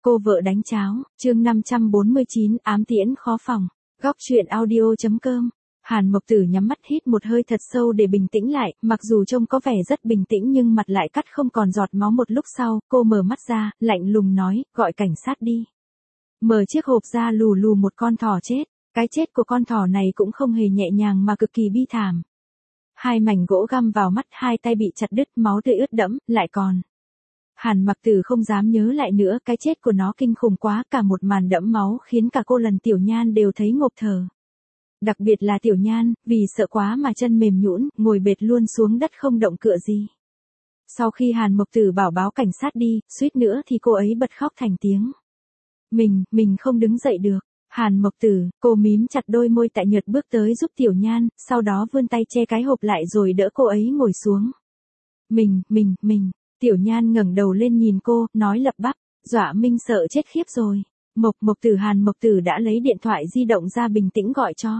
Cô vợ đánh cháo, chương 549, ám tiễn khó phòng. Góc truyện audio.com. Hàn Mộc Tử nhắm mắt hít một hơi thật sâu để bình tĩnh lại, mặc dù trông có vẻ rất bình tĩnh nhưng mặt lại cắt không còn giọt máu. Một lúc sau, cô mở mắt ra, lạnh lùng nói, gọi cảnh sát đi. Mở chiếc hộp ra lù lù một con thỏ chết. Cái chết của con thỏ này cũng không hề nhẹ nhàng mà cực kỳ bi thảm. Hai mảnh gỗ găm vào mắt, hai tay bị chặt đứt, máu tươi ướt đẫm, lại còn. Hàn Mặc Tử không dám nhớ lại nữa, cái chết của nó kinh khủng quá, cả một màn đẫm máu khiến cả cô Lần Tiểu Nhan đều thấy ngộp thở. Đặc biệt là Tiểu Nhan, vì sợ quá mà chân mềm nhũn, ngồi bệt luôn xuống đất không động cựa gì. Sau khi Hàn Mộc Tử bảo báo cảnh sát đi, suýt nữa thì cô ấy bật khóc thành tiếng. Mình không đứng dậy được. Hàn Mộc Tử, cô mím chặt đôi môi tại nhợt bước tới giúp Tiểu Nhan, sau đó vươn tay che cái hộp lại rồi đỡ cô ấy ngồi xuống. Mình. Tiểu Nhan ngẩng đầu lên nhìn cô, nói lắp bắp, dọa Minh sợ chết khiếp rồi. Mộc Tử. Hàn Mộc Tử đã lấy điện thoại di động ra bình tĩnh gọi cho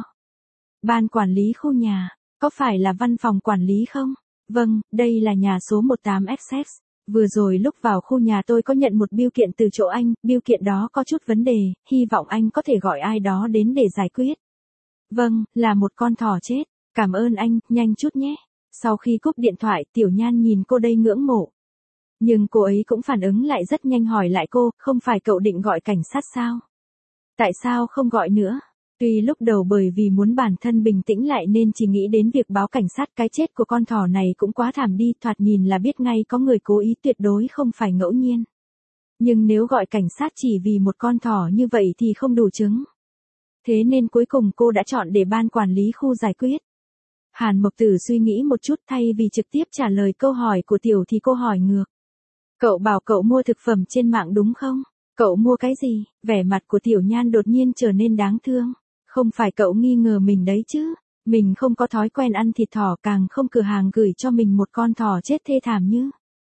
ban quản lý khu nhà. Có phải là văn phòng quản lý không? Vâng, đây là nhà số 18XX. Vừa rồi lúc vào khu nhà tôi có nhận một bưu kiện từ chỗ anh, bưu kiện đó có chút vấn đề, hy vọng anh có thể gọi ai đó đến để giải quyết. Vâng, là một con thỏ chết. Cảm ơn anh, nhanh chút nhé. Sau khi cúp điện thoại, Tiểu Nhan nhìn cô đây ngưỡng mộ. Nhưng cô ấy cũng phản ứng lại rất nhanh, hỏi lại cô, không phải cậu định gọi cảnh sát sao? Tại sao không gọi nữa? Tuy lúc đầu bởi vì muốn bản thân bình tĩnh lại nên chỉ nghĩ đến việc báo cảnh sát. Cái chết của con thỏ này cũng quá thảm đi, thoạt nhìn là biết ngay có người cố ý, tuyệt đối không phải ngẫu nhiên. Nhưng nếu gọi cảnh sát chỉ vì một con thỏ như vậy thì không đủ chứng. Thế nên cuối cùng cô đã chọn để ban quản lý khu giải quyết. Hàn Mộc Tử suy nghĩ một chút, thay vì trực tiếp trả lời câu hỏi của Tiểu thì cô hỏi ngược. Cậu bảo cậu mua thực phẩm trên mạng đúng không? Cậu mua cái gì? Vẻ mặt của Tiểu Nhan đột nhiên trở nên đáng thương. Không phải cậu nghi ngờ mình đấy chứ? Mình không có thói quen ăn thịt thỏ, càng không cửa hàng gửi cho mình một con thỏ chết thê thảm như.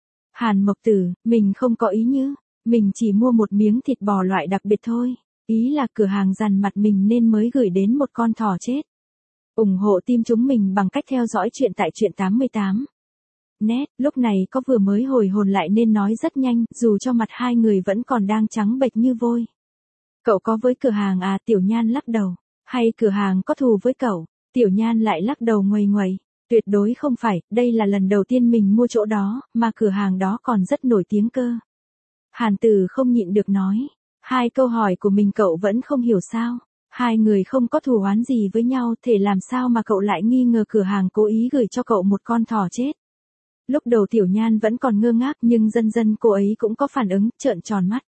Hàn Mộc Tử, mình không có ý như. Mình chỉ mua một miếng thịt bò loại đặc biệt thôi. Ý là cửa hàng dằn mặt mình nên mới gửi đến một con thỏ chết. ủng hộ team chúng mình bằng cách theo dõi chuyện tại Truyện 88. Nét, lúc này có vừa mới hồi hồn lại nên nói rất nhanh, dù cho mặt hai người vẫn còn đang trắng bệch như vôi. Cậu có với cửa hàng à? Tiểu Nhan lắc đầu. Hay cửa hàng có thù với cậu? Tiểu Nhan lại lắc đầu nguầy nguầy. Tuyệt đối không phải, đây là lần đầu tiên mình mua chỗ đó, mà cửa hàng đó còn rất nổi tiếng cơ. Hàn Tử không nhịn được nói. Hai câu hỏi của mình cậu vẫn không hiểu sao? Hai người không có thù oán gì với nhau, thể làm sao mà cậu lại nghi ngờ cửa hàng cố ý gửi cho cậu một con thỏ chết? Lúc đầu Tiểu Nhan vẫn còn ngơ ngác nhưng dần dần cô ấy cũng có phản ứng, trợn tròn mắt.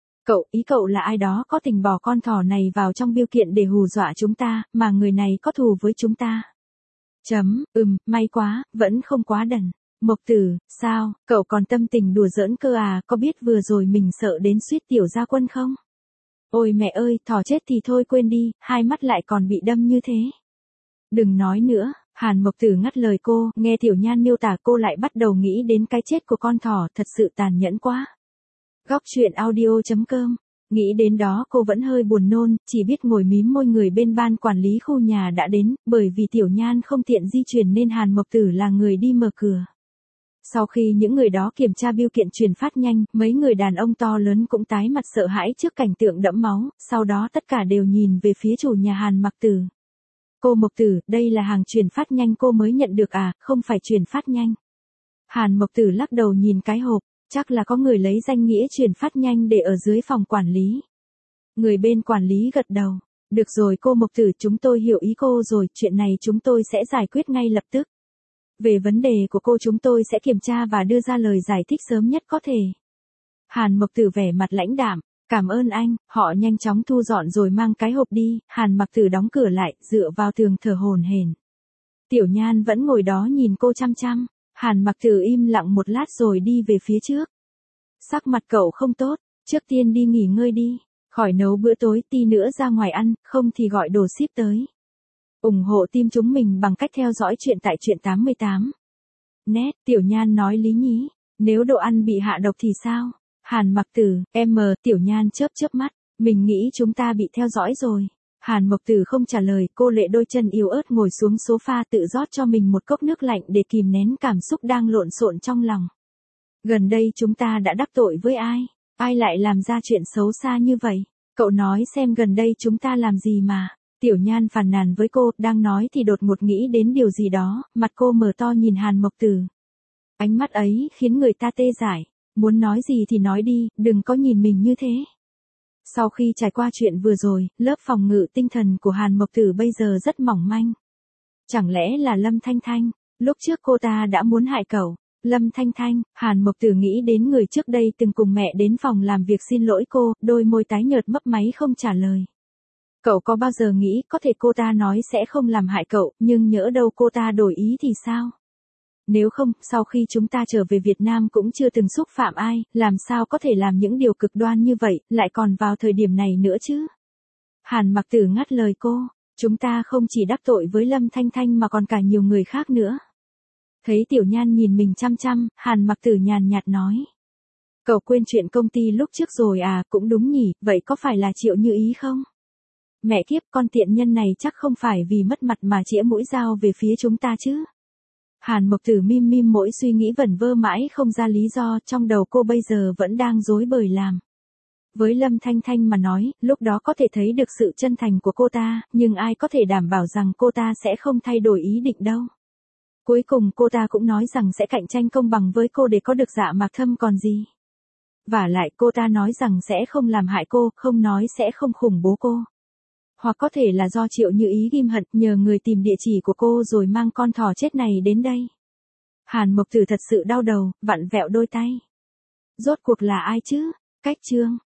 Ý cậu là ai đó có tình bỏ con thỏ này vào trong bưu kiện để hù dọa chúng ta, mà người này có thù với chúng ta. May quá, vẫn không quá đần. Mộc Tử, sao, cậu còn tâm tình đùa giỡn cơ à? Có biết vừa rồi mình sợ đến suýt Tiểu Gia Quân không? Ôi mẹ ơi, thỏ chết thì thôi quên đi, hai mắt lại còn bị đâm như thế. Đừng nói nữa. Hàn Mộc Tử ngắt lời cô, nghe Tiểu Nhan miêu tả cô lại bắt đầu nghĩ đến cái chết của con thỏ, thật sự tàn nhẫn quá. Góc truyện audio.com. Nghĩ đến đó cô vẫn hơi buồn nôn, chỉ biết ngồi mím môi. Người bên ban quản lý khu nhà đã đến, bởi vì Tiểu Nhan không tiện di chuyển nên Hàn Mộc Tử là người đi mở cửa. Sau khi những người đó kiểm tra bưu kiện chuyển phát nhanh, mấy người đàn ông to lớn cũng tái mặt sợ hãi trước cảnh tượng đẫm máu, sau đó tất cả đều nhìn về phía chủ nhà Hàn Mặc Tử. Cô Mộc Tử, đây là hàng chuyển phát nhanh cô mới nhận được à, không phải chuyển phát nhanh. Hàn Mộc Tử lắc đầu nhìn cái hộp, chắc là có người lấy danh nghĩa chuyển phát nhanh để ở dưới phòng quản lý. Người bên quản lý gật đầu. Được rồi cô Mộc Tử, chúng tôi hiểu ý cô rồi, chuyện này chúng tôi sẽ giải quyết ngay lập tức. Về vấn đề của cô chúng tôi sẽ kiểm tra và đưa ra lời giải thích sớm nhất có thể. Hàn Mộc Tử vẻ mặt lãnh đạm. Cảm ơn anh. Họ nhanh chóng thu dọn rồi mang cái hộp đi. Hàn Mặc Tử đóng cửa lại, dựa vào tường thở hổn hển. Tiểu Nhan vẫn ngồi đó nhìn cô chăm chăm. Hàn Mặc Tử im lặng một lát rồi đi về phía trước. Sắc mặt cậu không tốt, trước tiên đi nghỉ ngơi đi. Khỏi nấu bữa tối, tí nữa ra ngoài ăn, không thì gọi đồ ship tới. ủng hộ team chúng mình bằng cách theo dõi chuyện tại Truyện 88. Nét, Tiểu Nhan nói lý nhí. Nếu đồ ăn bị hạ độc thì sao? Hàn Mặc Tử, Tiểu Nhan chớp mắt, mình nghĩ chúng ta bị theo dõi rồi. Hàn Mộc Tử không trả lời, cô lệ đôi chân yếu ớt ngồi xuống sofa tự rót cho mình một cốc nước lạnh để kìm nén cảm xúc đang lộn xộn trong lòng. Gần đây chúng ta đã đắc tội với ai? Ai lại làm ra chuyện xấu xa như vậy? Cậu nói xem gần đây chúng ta làm gì mà. Tiểu Nhan phàn nàn với cô, đang nói thì đột ngột nghĩ đến điều gì đó, mặt cô mở to nhìn Hàn Mộc Tử. Ánh mắt ấy khiến người ta tê dại. Muốn nói gì thì nói đi, đừng có nhìn mình như thế. Sau khi trải qua chuyện vừa rồi, lớp phòng ngự tinh thần của Hàn Mộc Tử bây giờ rất mỏng manh. Chẳng lẽ là Lâm Thanh Thanh? Lúc trước cô ta đã muốn hại cậu. Lâm Thanh Thanh, Hàn Mộc Tử nghĩ đến người trước đây từng cùng mẹ đến phòng làm việc xin lỗi cô, đôi môi tái nhợt mấp máy không trả lời. Cậu có bao giờ nghĩ có thể cô ta nói sẽ không làm hại cậu, nhưng nhỡ đâu cô ta đổi ý thì sao? Nếu không, sau khi chúng ta trở về Việt Nam cũng chưa từng xúc phạm ai, làm sao có thể làm những điều cực đoan như vậy, lại còn vào thời điểm này nữa chứ? Hàn Mặc Tử ngắt lời cô, chúng ta không chỉ đắc tội với Lâm Thanh Thanh mà còn cả nhiều người khác nữa. Thấy Tiểu Nhan nhìn mình chăm chăm, Hàn Mặc Tử nhàn nhạt nói. Cậu quên chuyện công ty lúc trước rồi à, cũng đúng nhỉ, vậy có phải là Triệu Như Ý không? Mẹ kiếp, con tiện nhân này chắc không phải vì mất mặt mà chĩa mũi dao về phía chúng ta chứ? Hàn Mộc Tử mim mim mỗi suy nghĩ vẩn vơ mãi không ra lý do, trong đầu cô bây giờ vẫn đang rối bời làm. Với Lâm Thanh Thanh mà nói, lúc đó có thể thấy được sự chân thành của cô ta, nhưng ai có thể đảm bảo rằng cô ta sẽ không thay đổi ý định đâu. Cuối cùng cô ta cũng nói rằng sẽ cạnh tranh công bằng với cô để có được Dạ Mạc Thâm còn gì. Vả lại cô ta nói rằng sẽ không làm hại cô, không nói sẽ không khủng bố cô. Hoặc có thể là do Triệu Như Ý ghim hận nhờ người tìm địa chỉ của cô rồi mang con thỏ chết này đến đây. Hàn Mộc Tử thật sự đau đầu, vặn vẹo đôi tay. Rốt cuộc là ai chứ? Cách chương.